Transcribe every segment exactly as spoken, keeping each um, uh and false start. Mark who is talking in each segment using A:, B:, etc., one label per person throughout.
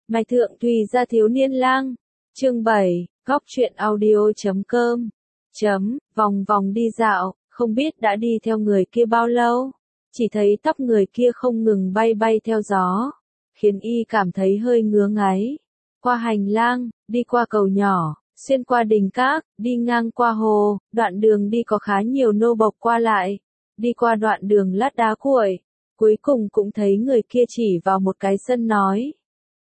A: Mạch Thượng Tùy Gia Thiếu Niên Lang. Chương bảy, góc truyện audio chấm com. Chấm, vòng vòng đi dạo, không biết đã đi theo người kia bao lâu. Chỉ thấy tóc người kia không ngừng bay bay theo gió, khiến y cảm thấy hơi ngứa ngáy. Qua hành lang, đi qua cầu nhỏ, xuyên qua đình các, đi ngang qua hồ, đoạn đường đi có khá nhiều nô bộc qua lại. Đi qua đoạn đường lát đá cuội, cuối cùng cũng thấy người kia chỉ vào một cái sân nói.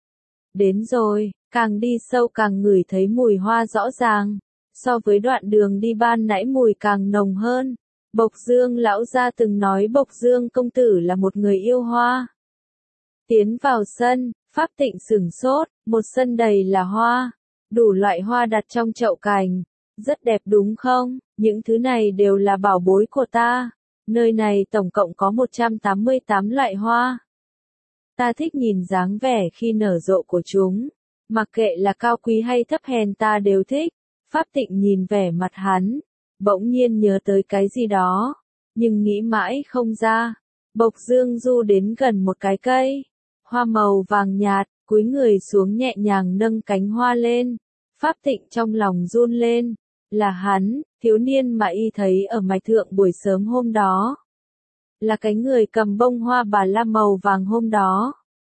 A: Đến rồi, càng đi sâu càng ngửi thấy mùi hoa rõ ràng, so với đoạn đường đi ban nãy mùi càng nồng hơn. Bộc Dương lão gia từng nói Bộc Dương công tử là một người yêu hoa. Tiến vào sân, Pháp Tịnh sửng sốt, một sân đầy là hoa, đủ loại hoa đặt trong chậu cành, rất đẹp đúng không? Những thứ này đều là bảo bối của ta. Nơi này tổng cộng có một trăm tám mươi tám loại hoa. Ta thích nhìn dáng vẻ khi nở rộ của chúng, mặc kệ là cao quý hay thấp hèn ta đều thích. Pháp Tịnh nhìn vẻ mặt hắn, bỗng nhiên nhớ tới cái gì đó, nhưng nghĩ mãi không ra. Bộc Dương du đến gần một cái cây, hoa màu vàng nhạt, cúi người xuống nhẹ nhàng nâng cánh hoa lên. Pháp Tịnh trong lòng run lên, là hắn, thiếu niên mà y thấy ở Mạch Thượng buổi sớm hôm đó. Là cái người cầm bông hoa bà la màu vàng hôm đó.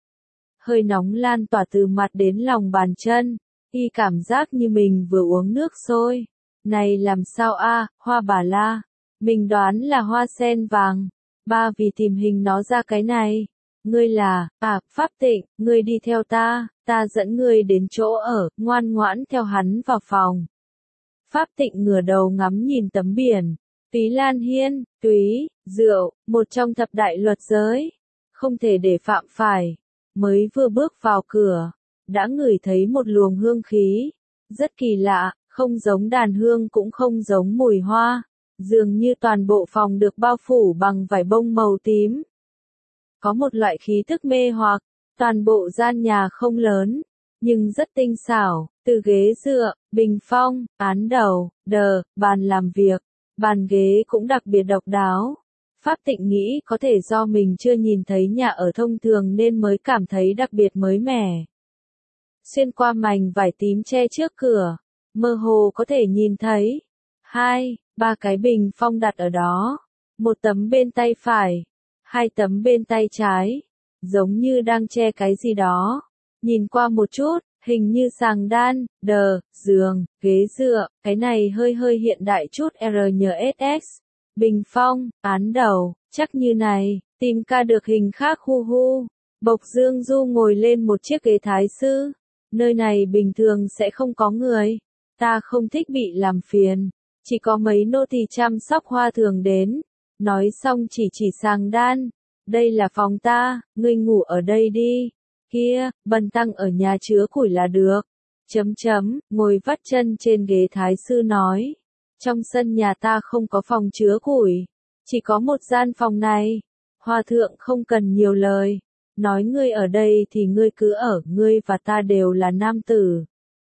A: Hơi nóng lan tỏa từ mặt đến lòng bàn chân, y cảm giác như mình vừa uống nước sôi. Này làm sao a, hoa bà la, mình đoán là hoa sen vàng. Ba vì tìm hình nó ra cái này. Ngươi là, à, Pháp Tịnh, ngươi đi theo ta, ta dẫn ngươi đến chỗ ở, ngoan ngoãn theo hắn vào phòng. Pháp Tịnh ngửa đầu ngắm nhìn tấm biển. Túy Lan Hiên, túy, rượu, một trong thập đại luật giới, không thể để phạm phải. Mới vừa bước vào cửa, đã ngửi thấy một luồng hương khí, rất kỳ lạ, không giống đàn hương cũng không giống mùi hoa, dường như toàn bộ phòng được bao phủ bằng vải bông màu tím. Có một loại khí thức mê hoặc, toàn bộ gian nhà không lớn, nhưng rất tinh xảo, từ ghế dựa, bình phong, án đầu, đờ, bàn làm việc, bàn ghế cũng đặc biệt độc đáo. Pháp Tịnh nghĩ có thể do mình chưa nhìn thấy nhà ở thông thường nên mới cảm thấy đặc biệt mới mẻ. Xuyên qua mảnh vải tím che trước cửa, mơ hồ có thể nhìn thấy hai, ba cái bình phong đặt ở đó, một tấm bên tay phải, hai tấm bên tay trái, giống như đang che cái gì đó. Nhìn qua một chút, hình như sàng đan, đờ, giường, ghế dựa, cái này hơi hơi hiện đại chút R N S S. Bình phong, án đầu, chắc như này, tìm ca được hình khác hu hu. Bộc Dương du ngồi lên một chiếc ghế thái sư. Nơi này bình thường sẽ không có người. Ta không thích bị làm phiền. Chỉ có mấy nô tỳ chăm sóc hoa thường đến. Nói xong chỉ chỉ sàng đan. Đây là phòng ta, ngươi ngủ ở đây đi. Kia, bần tăng ở nhà chứa củi là được. Chấm chấm, ngồi vắt chân trên ghế thái sư nói. Trong sân nhà ta không có phòng chứa củi, chỉ có một gian phòng này. Hòa thượng không cần nhiều lời, nói ngươi ở đây thì ngươi cứ ở, ngươi và ta đều là nam tử.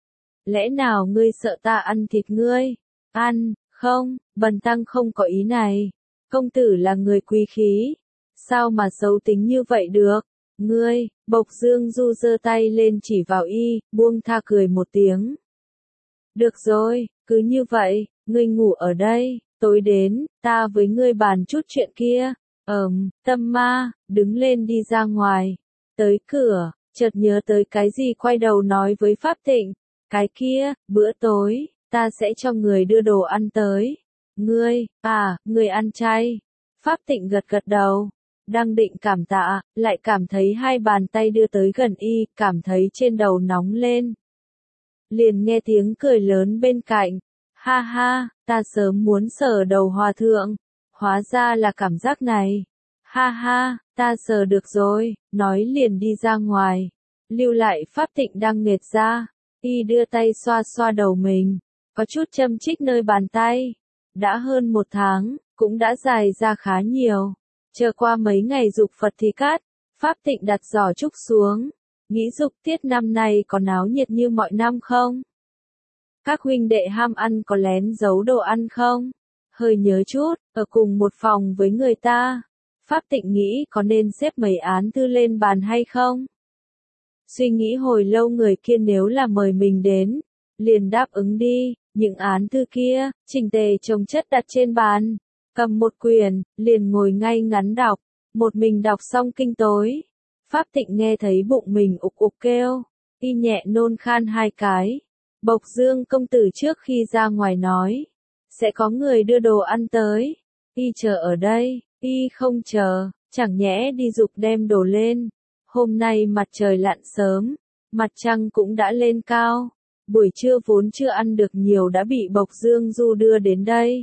A: Lẽ nào ngươi sợ ta ăn thịt ngươi? Ăn, không, bần tăng không có ý này. Công tử là người quý khí, sao mà xấu tính như vậy được? Ngươi, Bộc Dương du giơ tay lên chỉ vào y, buông tha cười một tiếng. Được rồi, cứ như vậy. Ngươi ngủ ở đây, tối đến, ta với ngươi bàn chút chuyện kia. Ờm, tâm ma, đứng lên đi ra ngoài. Tới cửa, chợt nhớ tới cái gì quay đầu nói với Pháp Tịnh. Cái kia, bữa tối, ta sẽ cho người đưa đồ ăn tới. Ngươi, à, ngươi ăn chay. Pháp Tịnh gật gật đầu. Đang định cảm tạ, lại cảm thấy hai bàn tay đưa tới gần y, cảm thấy trên đầu nóng lên. Liền nghe tiếng cười lớn bên cạnh. Ha ha, ta sớm muốn sờ đầu hòa thượng, hóa ra là cảm giác này. Ha ha, ta sờ được rồi, nói liền đi ra ngoài. Lưu lại Pháp Tịnh đang nghệt ra, y đưa tay xoa xoa đầu mình, có chút châm chích nơi bàn tay. Đã hơn một tháng, cũng đã dài ra khá nhiều. Chờ qua mấy ngày dục Phật thì cát, Pháp Tịnh đặt giỏ trúc xuống, nghĩ dục tiết năm nay có náo nhiệt như mọi năm không? Các huynh đệ ham ăn có lén giấu đồ ăn không? Hơi nhớ chút, ở cùng một phòng với người ta. Pháp Tịnh nghĩ có nên xếp mấy án thư lên bàn hay không? Suy nghĩ hồi lâu người kia nếu là mời mình đến, liền đáp ứng đi, những án thư kia, chỉnh tề chồng chất đặt trên bàn, cầm một quyển, liền ngồi ngay ngắn đọc, một mình đọc xong kinh tối. Pháp Tịnh nghe thấy bụng mình ục ục kêu, y nhẹ nôn khan hai cái. Bộc Dương công tử trước khi ra ngoài nói, sẽ có người đưa đồ ăn tới, y chờ ở đây, y không chờ, chẳng nhẽ đi dục đem đồ lên. Hôm nay mặt trời lặn sớm, mặt trăng cũng đã lên cao, buổi trưa vốn chưa ăn được nhiều đã bị Bộc Dương Du đưa đến đây.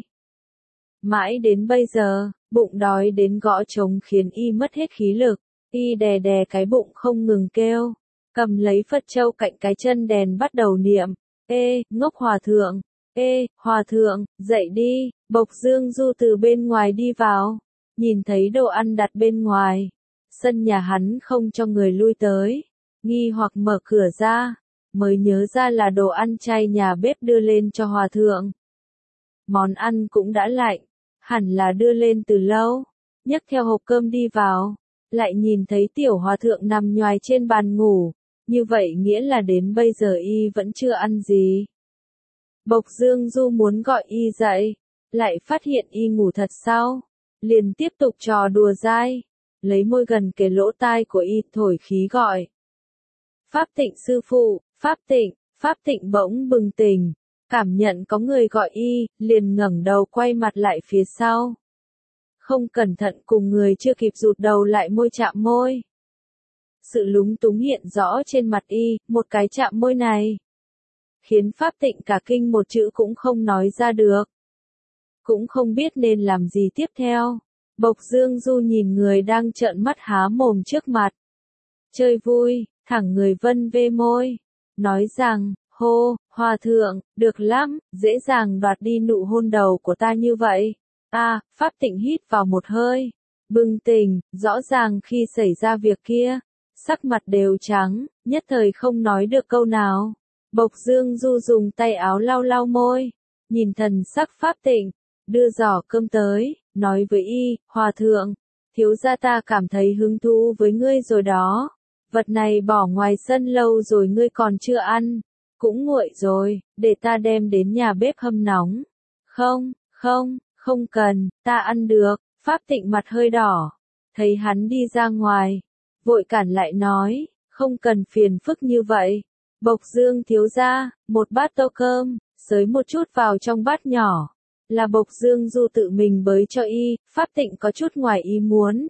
A: Mãi đến bây giờ, bụng đói đến gõ trống khiến y mất hết khí lực, y đè đè cái bụng không ngừng kêu, cầm lấy Phật châu cạnh cái chân đèn bắt đầu niệm, ê, ngốc hòa thượng, ê, hòa thượng, dậy đi. Bộc Dương Du từ bên ngoài đi vào, nhìn thấy đồ ăn đặt bên ngoài, sân nhà hắn không cho người lui tới, nghi hoặc mở cửa ra, mới nhớ ra là đồ ăn chay nhà bếp đưa lên cho hòa thượng. Món ăn cũng đã lạnh, hẳn là đưa lên từ lâu, nhấc theo hộp cơm đi vào, lại nhìn thấy tiểu hòa thượng nằm nhoài trên bàn ngủ, như vậy nghĩa là đến bây giờ y vẫn chưa ăn gì. Bộc Dương Du muốn gọi y dậy, lại phát hiện y ngủ thật sao, liền tiếp tục trò đùa dai, lấy môi gần kề lỗ tai của y thổi khí gọi. Pháp Tịnh sư phụ, Pháp Tịnh, Pháp Tịnh bỗng bừng tỉnh, cảm nhận có người gọi y, liền ngẩng đầu quay mặt lại phía sau. Không cẩn thận cùng người chưa kịp rụt đầu lại môi chạm môi. Sự lúng túng hiện rõ trên mặt y, một cái chạm môi này khiến Pháp Tịnh cả kinh một chữ cũng không nói ra được. Cũng không biết nên làm gì tiếp theo. Bộc Dương Du nhìn người đang trợn mắt há mồm trước mặt. Chơi vui, thẳng người vân vê môi. Nói rằng, hô, hòa thượng, được lắm, dễ dàng đoạt đi nụ hôn đầu của ta như vậy. À, Pháp Tịnh hít vào một hơi. Bừng tỉnh, rõ ràng khi xảy ra việc kia, sắc mặt đều trắng, nhất thời không nói được câu nào. Bộc Dương Du dùng tay áo lau lau môi, nhìn thần sắc Pháp Tịnh, đưa giỏ cơm tới, nói với y, hòa thượng, thiếu gia ta cảm thấy hứng thú với ngươi rồi đó. Vật này bỏ ngoài sân lâu rồi ngươi còn chưa ăn, cũng nguội rồi, để ta đem đến nhà bếp hâm nóng. Không, không, không cần, ta ăn được. Pháp Tịnh mặt hơi đỏ, thấy hắn đi ra ngoài, vội cản lại nói, không cần phiền phức như vậy. Bộc Dương thiếu gia, một bát tô cơm, xới một chút vào trong bát nhỏ, là Bộc Dương Du tự mình bới cho y. Pháp Tịnh có chút ngoài ý muốn.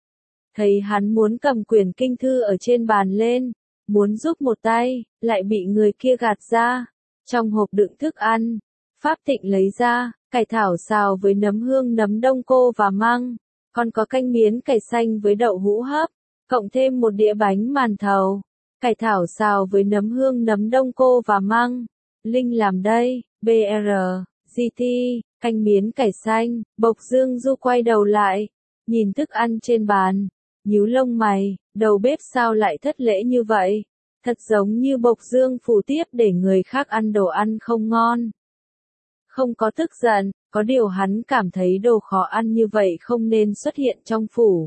A: Thấy hắn muốn cầm quyển kinh thư ở trên bàn lên, muốn giúp một tay, lại bị người kia gạt ra. Trong hộp đựng thức ăn, Pháp Tịnh lấy ra, cải thảo xào với nấm hương nấm đông cô và măng, còn có canh miến cải xanh với đậu hũ hấp, cộng thêm một đĩa bánh màn thầu. Cải thảo xào với nấm hương nấm đông cô và măng. Linh làm đây, bê rờ, giê tê, canh miến cải xanh. Bộc Dương Du quay đầu lại, nhìn thức ăn trên bàn, nhíu lông mày, đầu bếp sao lại thất lễ như vậy? Thật giống như Bộc Dương phủ tiếp để người khác ăn đồ ăn không ngon. Không có tức giận, có điều hắn cảm thấy đồ khó ăn như vậy không nên xuất hiện trong phủ.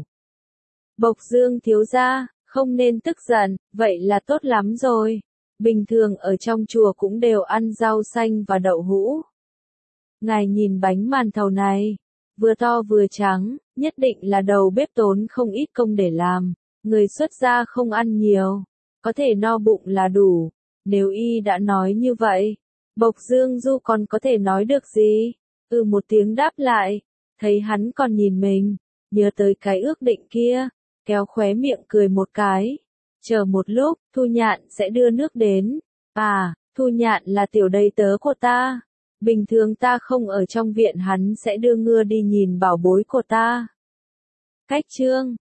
A: Bộc Dương thiếu gia, không nên tức giận, vậy là tốt lắm rồi. Bình thường ở trong chùa cũng đều ăn rau xanh và đậu hũ. Ngài nhìn bánh màn thầu này, vừa to vừa trắng, nhất định là đầu bếp tốn không ít công để làm. Người xuất gia không ăn nhiều, có thể no bụng là đủ. Nếu y đã nói như vậy, Bộc Dương Du còn có thể nói được gì? Ừ một tiếng đáp lại, thấy hắn còn nhìn mình, nhớ tới cái ước định kia, kéo khóe miệng cười một cái. Chờ một lúc, Thu Nhạn sẽ đưa nước đến. À, Thu Nhạn là tiểu đầy tớ của ta. Bình thường ta không ở trong viện hắn sẽ đưa ngựa đi nhìn bảo bối của ta. Cách chương